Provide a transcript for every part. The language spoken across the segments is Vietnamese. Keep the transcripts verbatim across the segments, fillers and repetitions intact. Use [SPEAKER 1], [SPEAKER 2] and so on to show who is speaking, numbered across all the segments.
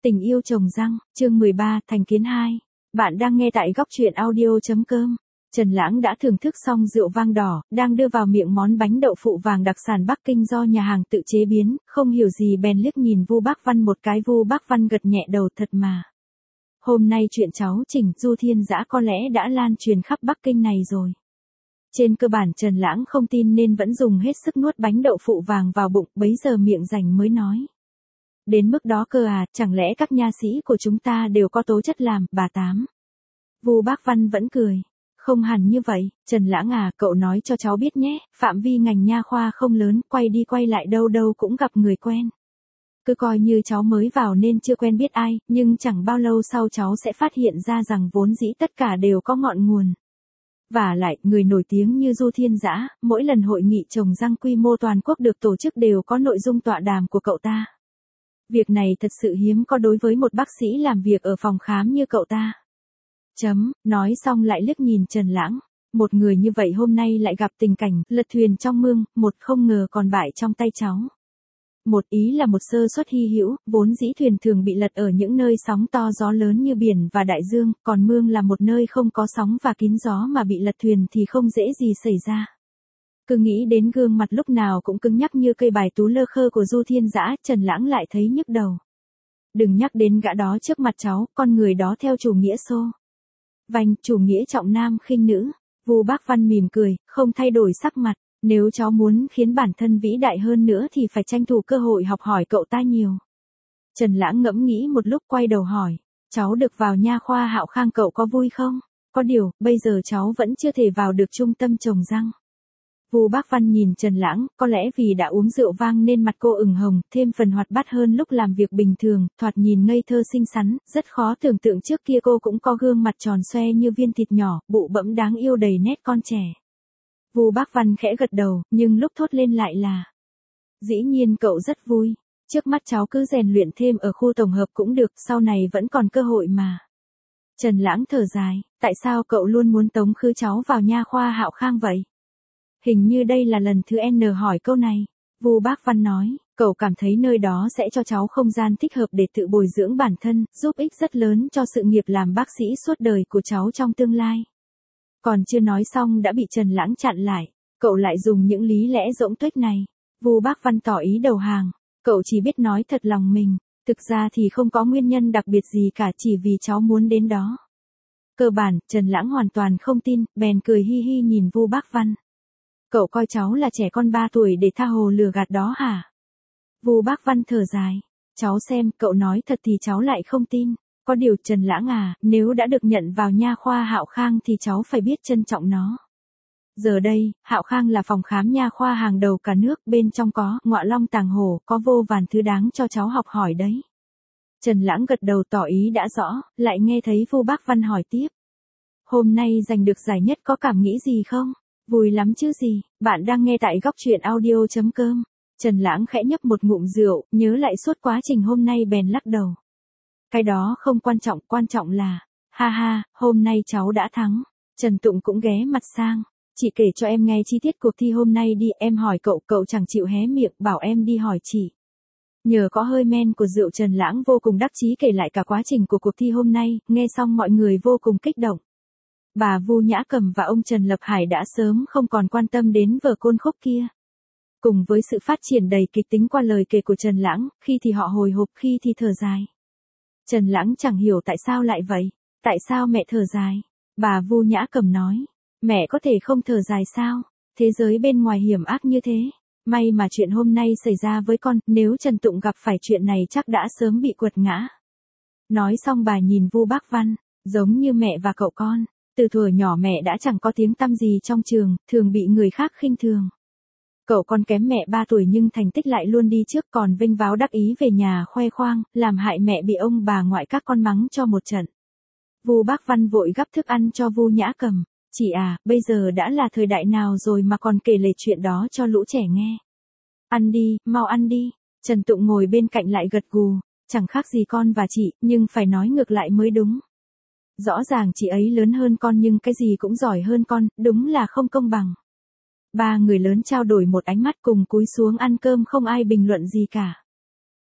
[SPEAKER 1] Tình yêu trồng răng, chương mười ba, thành kiến hai. Bạn đang nghe tại góc truyện audio.com. Trần Lãng đã thưởng thức xong rượu vang đỏ, đang đưa vào miệng món bánh đậu phụ vàng đặc sản Bắc Kinh do nhà hàng tự chế biến, không hiểu gì bèn liếc nhìn Vu Bác Văn một cái. Vu Bác Văn gật nhẹ đầu, thật mà. Hôm nay chuyện cháu chỉnh Du Thiên Dã có lẽ đã lan truyền khắp Bắc Kinh này rồi. Trên cơ bản Trần Lãng không tin nên vẫn dùng hết sức nuốt bánh đậu phụ vàng vào bụng, bấy giờ miệng rảnh mới nói. Đến mức đó cơ à, chẳng lẽ các nha sĩ của chúng ta đều có tố chất làm, bà Tám. Vu Bác Văn vẫn cười. Không hẳn như vậy, Trần Lãng à, cậu nói cho cháu biết nhé, phạm vi ngành nha khoa không lớn, quay đi quay lại đâu đâu cũng gặp người quen. Cứ coi như cháu mới vào nên chưa quen biết ai, nhưng chẳng bao lâu sau cháu sẽ phát hiện ra rằng vốn dĩ tất cả đều có ngọn nguồn. Và lại, người nổi tiếng như Du Thiên Dã, mỗi lần hội nghị trồng răng quy mô toàn quốc được tổ chức đều có nội dung tọa đàm của cậu ta. Việc này thật sự hiếm có đối với một bác sĩ làm việc ở phòng khám như cậu ta. Chấm, nói xong lại liếc nhìn Trần Lãng. Một người như vậy hôm nay lại gặp tình cảnh lật thuyền trong mương, một không ngờ còn bại trong tay cháu. Một ý là một sơ suất hy hữu, vốn dĩ thuyền thường bị lật ở những nơi sóng to gió lớn như biển và đại dương, còn mương là một nơi không có sóng và kín gió mà bị lật thuyền thì không dễ gì xảy ra. Cứ nghĩ đến gương mặt lúc nào cũng cứng nhắc như cây bài tú lơ khơ của Du Thiên Dã, Trần Lãng lại thấy nhức đầu. Đừng nhắc đến gã đó trước mặt cháu, con người đó theo chủ nghĩa xô. Vành, chủ nghĩa trọng nam khinh nữ. Vu Bác Văn mỉm cười, không thay đổi sắc mặt. Nếu cháu muốn khiến bản thân vĩ đại hơn nữa thì phải tranh thủ cơ hội học hỏi cậu ta nhiều. Trần Lãng ngẫm nghĩ một lúc quay đầu hỏi. Cháu được vào nha khoa Hạo Khang cậu có vui không? Có điều, bây giờ cháu vẫn chưa thể vào được trung tâm trồng răng. Vu Bác Văn nhìn Trần Lãng, có lẽ vì đã uống rượu vang nên mặt cô ửng hồng, thêm phần hoạt bát hơn lúc làm việc bình thường, thoạt nhìn ngây thơ xinh xắn, rất khó tưởng tượng trước kia cô cũng có gương mặt tròn xoe như viên thịt nhỏ, bụ bẫm đáng yêu đầy nét con trẻ. Vu Bác Văn khẽ gật đầu, nhưng lúc thốt lên lại là: Dĩ nhiên cậu rất vui, trước mắt cháu cứ rèn luyện thêm ở khu tổng hợp cũng được, sau này vẫn còn cơ hội mà. Trần Lãng thở dài, tại sao cậu luôn muốn tống khứ cháu vào nha khoa Hạo Khang vậy? Hình như đây là lần thứ N hỏi câu này. Vu Bác Văn nói, cậu cảm thấy nơi đó sẽ cho cháu không gian thích hợp để tự bồi dưỡng bản thân, giúp ích rất lớn cho sự nghiệp làm bác sĩ suốt đời của cháu trong tương lai. Còn chưa nói xong đã bị Trần Lãng chặn lại, cậu lại dùng những lý lẽ rỗng tuếch này. Vu Bác Văn tỏ ý đầu hàng, cậu chỉ biết nói thật lòng mình, thực ra thì không có nguyên nhân đặc biệt gì cả, chỉ vì cháu muốn đến đó. Cơ bản, Trần Lãng hoàn toàn không tin, bèn cười hi hi nhìn Vu Bác Văn. Cậu coi cháu là trẻ con ba tuổi để tha hồ lừa gạt đó hả? Vu Bác Văn thở dài. Cháu xem, cậu nói thật thì cháu lại không tin. Có điều Trần Lãng à, nếu đã được nhận vào nha khoa Hạo Khang thì cháu phải biết trân trọng nó. Giờ đây, Hạo Khang là phòng khám nha khoa hàng đầu cả nước, bên trong có ngọa long tàng hổ, có vô vàn thứ đáng cho cháu học hỏi đấy. Trần Lãng gật đầu tỏ ý đã rõ, lại nghe thấy Vu Bác Văn hỏi tiếp. Hôm nay giành được giải nhất có cảm nghĩ gì không? Vui lắm chứ gì, bạn đang nghe tại góc truyện audio.com. Trần Lãng khẽ nhấp một ngụm rượu, nhớ lại suốt quá trình hôm nay bèn lắc đầu. Cái đó không quan trọng, quan trọng là, ha ha, hôm nay cháu đã thắng. Trần Tụng cũng ghé mặt sang. Chị kể cho em nghe chi tiết cuộc thi hôm nay đi, em hỏi cậu, cậu chẳng chịu hé miệng, bảo em đi hỏi chị. Nhờ có hơi men của rượu Trần Lãng vô cùng đắc chí kể lại cả quá trình của cuộc thi hôm nay, nghe xong mọi người vô cùng kích động. Bà Vu Nhã Cầm và ông Trần Lập Hải đã sớm không còn quan tâm đến vở côn khúc kia. Cùng với sự phát triển đầy kịch tính qua lời kể của Trần Lãng, khi thì họ hồi hộp, khi thì thở dài. Trần Lãng chẳng hiểu tại sao lại vậy, tại sao mẹ thở dài. Bà Vu Nhã Cầm nói, mẹ có thể không thở dài sao, thế giới bên ngoài hiểm ác như thế. May mà chuyện hôm nay xảy ra với con, nếu Trần Tụng gặp phải chuyện này chắc đã sớm bị quật ngã. Nói xong bà nhìn Vu Bác Văn, giống như mẹ và cậu con. Từ thuở nhỏ mẹ đã chẳng có tiếng tăm gì trong trường, thường bị người khác khinh thường. Cậu con kém mẹ ba tuổi nhưng thành tích lại luôn đi trước, còn vinh váo đắc ý về nhà khoe khoang, làm hại mẹ bị ông bà ngoại các con mắng cho một trận. Vu Bác Văn vội gắp thức ăn cho Vu Nhã Cầm. Chị à, bây giờ đã là thời đại nào rồi mà còn kể lể chuyện đó cho lũ trẻ nghe. Ăn đi, mau ăn đi. Trần Tụng ngồi bên cạnh lại gật gù. Chẳng khác gì con và chị, nhưng phải nói ngược lại mới đúng. Rõ ràng chị ấy lớn hơn con nhưng cái gì cũng giỏi hơn con, đúng là không công bằng. Ba người lớn trao đổi một ánh mắt cùng cúi xuống ăn cơm, không ai bình luận gì cả.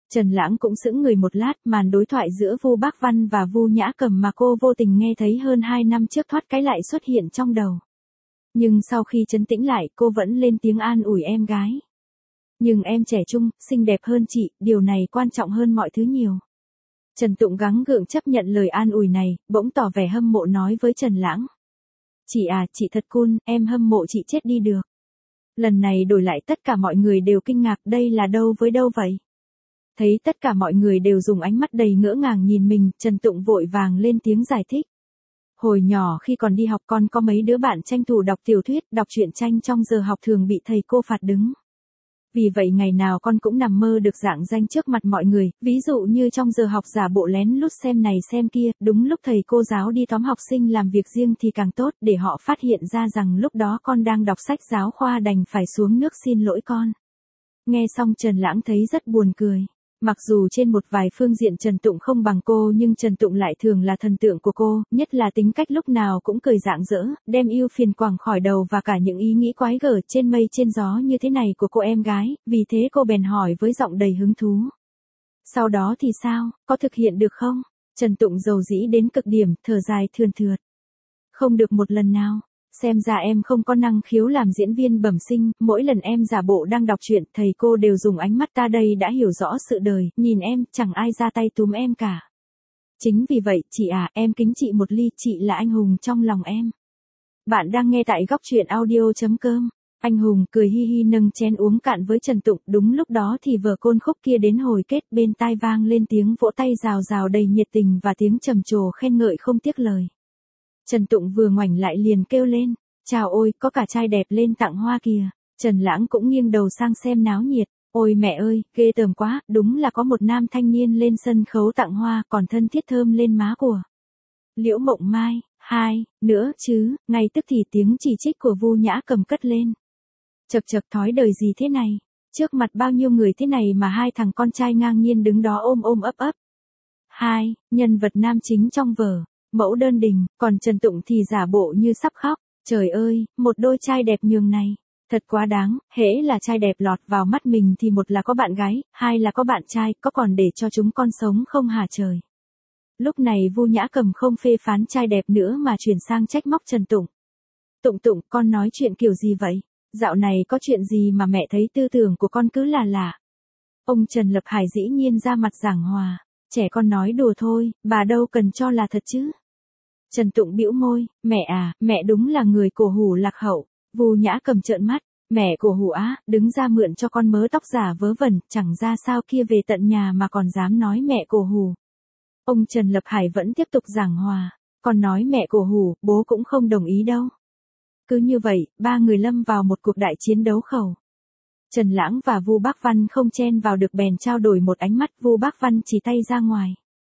[SPEAKER 1] Trần Lãng cũng sững người một lát, màn đối thoại giữa Vu Bác Văn và Vu Nhã Cầm mà cô vô tình nghe thấy hơn hai năm trước thoát cái lại xuất hiện trong đầu. Nhưng sau khi trấn tĩnh lại, cô vẫn lên tiếng an ủi em gái. Nhưng em trẻ trung, xinh đẹp hơn chị, điều này quan trọng hơn mọi thứ nhiều. Trần Tụng gắng gượng chấp nhận lời an ủi này, bỗng tỏ vẻ hâm mộ nói với Trần Lãng. Chị à, chị thật cool, em hâm mộ chị chết đi được. Lần này đổi lại tất cả mọi người đều kinh ngạc, đây là đâu với đâu vậy? Thấy tất cả mọi người đều dùng ánh mắt đầy ngỡ ngàng nhìn mình, Trần Tụng vội vàng lên tiếng giải thích. Hồi nhỏ khi còn đi học con có mấy đứa bạn tranh thủ đọc tiểu thuyết, đọc truyện tranh trong giờ học thường bị thầy cô phạt đứng. Vì vậy ngày nào con cũng nằm mơ được rạng danh trước mặt mọi người, ví dụ như trong giờ học giả bộ lén lút xem này xem kia, đúng lúc thầy cô giáo đi tóm học sinh làm việc riêng thì càng tốt, để họ phát hiện ra rằng lúc đó con đang đọc sách giáo khoa đành phải xuống nước xin lỗi con. Nghe xong Trần Lãng thấy rất buồn cười. Mặc dù trên một vài phương diện Trần Tụng không bằng cô nhưng Trần Tụng lại thường là thần tượng của cô, nhất là tính cách lúc nào cũng cười rạng rỡ, đem ưu phiền quẳng khỏi đầu và cả những ý nghĩ quái gở trên mây trên gió như thế này của cô em gái, vì thế cô bèn hỏi với giọng đầy hứng thú. Sau đó thì sao, có thực hiện được không? Trần Tụng dầu dĩ đến cực điểm, thở dài thườn thượt. Không được một lần nào. Xem ra em không có năng khiếu làm diễn viên bẩm sinh, mỗi lần em giả bộ đang đọc truyện, thầy cô đều dùng ánh mắt ta đây đã hiểu rõ sự đời, nhìn em, chẳng ai ra tay túm em cả. Chính vì vậy, chị à, em kính chị một ly, chị là anh hùng trong lòng em. Bạn đang nghe tại góc truyện audio chấm com. Anh hùng cười hi hi nâng chén uống cạn với Trần Tụng, đúng lúc đó thì vở côn khúc kia đến hồi kết, bên tai vang lên tiếng vỗ tay rào rào đầy nhiệt tình và tiếng trầm trồ khen ngợi không tiếc lời. Trần Tụng vừa ngoảnh lại liền kêu lên, chào ôi, có cả trai đẹp lên tặng hoa kìa. Trần Lãng cũng nghiêng đầu sang xem náo nhiệt, ôi mẹ ơi, ghê tởm quá, đúng là có một nam thanh niên lên sân khấu tặng hoa còn thân thiết thơm lên má của Liễu Mộng Mai. Hai, nữa chứ, ngay tức thì tiếng chỉ trích của Vu Nhã Cầm cất lên. Chật chật thói đời gì thế này, trước mặt bao nhiêu người thế này mà hai thằng con trai ngang nhiên đứng đó ôm ôm ấp ấp. Hai, nhân vật nam chính trong vở. Mẫu Đơn Đình, còn Trần Tụng thì giả bộ như sắp khóc, trời ơi, một đôi trai đẹp nhường này, thật quá đáng, hễ là trai đẹp lọt vào mắt mình thì một là có bạn gái, hai là có bạn trai, có còn để cho chúng con sống không hả trời. Lúc này Vu Nhã Cầm không phê phán trai đẹp nữa mà chuyển sang trách móc Trần Tụng. Tụng Tụng, con nói chuyện kiểu gì vậy? Dạo này có chuyện gì mà mẹ thấy tư tưởng của con cứ là lạ. Ông Trần Lập Hải dĩ nhiên ra mặt giảng hòa, trẻ con nói đùa thôi, bà đâu cần cho là thật chứ. Trần Tụng bĩu môi, mẹ à, mẹ đúng là người cổ hủ lạc hậu. Vu Nhã Cầm trợn mắt, mẹ cổ hủ á, đứng ra mượn cho con mớ tóc giả vớ vẩn, chẳng ra sao kia về tận nhà mà còn dám nói mẹ cổ hủ. Ông Trần Lập Hải vẫn tiếp tục giảng hòa, còn nói mẹ cổ hủ, bố cũng không đồng ý đâu. Cứ như vậy, ba người lâm vào một cuộc đại chiến đấu khẩu. Trần Lãng và Vu Bác Văn không chen vào được bèn trao đổi một ánh mắt, Vu Bác Văn chỉ tay ra ngoài.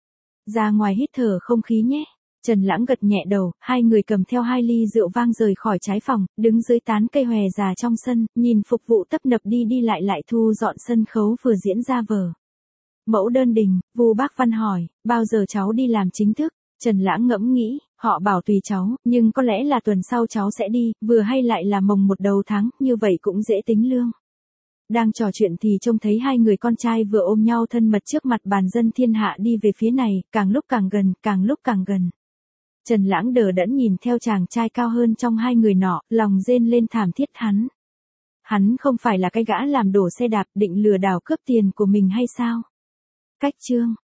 [SPEAKER 1] Ra ngoài hít thở không khí nhé. Trần Lãng gật nhẹ đầu, hai người cầm theo hai ly rượu vang rời khỏi trái phòng, đứng dưới tán cây hòe già trong sân, nhìn phục vụ tấp nập đi đi lại lại thu dọn sân khấu vừa diễn ra vở. Mẫu Đơn Đình, Vu Bác Văn hỏi, bao giờ cháu đi làm chính thức? Trần Lãng ngẫm nghĩ, họ bảo tùy cháu, nhưng có lẽ là tuần sau cháu sẽ đi, vừa hay lại là mồng một đầu tháng, như vậy cũng dễ tính lương. Đang trò chuyện thì trông thấy hai người con trai vừa ôm nhau thân mật trước mặt bàn dân thiên hạ đi về phía này, càng lúc càng gần, càng lúc càng gần. Trần Lãng đờ đẫn nhìn theo chàng trai cao hơn trong hai người nọ, lòng rên lên thảm thiết hắn. Hắn không phải là cái gã làm đổ xe đạp định lừa đảo cướp tiền của mình hay sao? Cách chương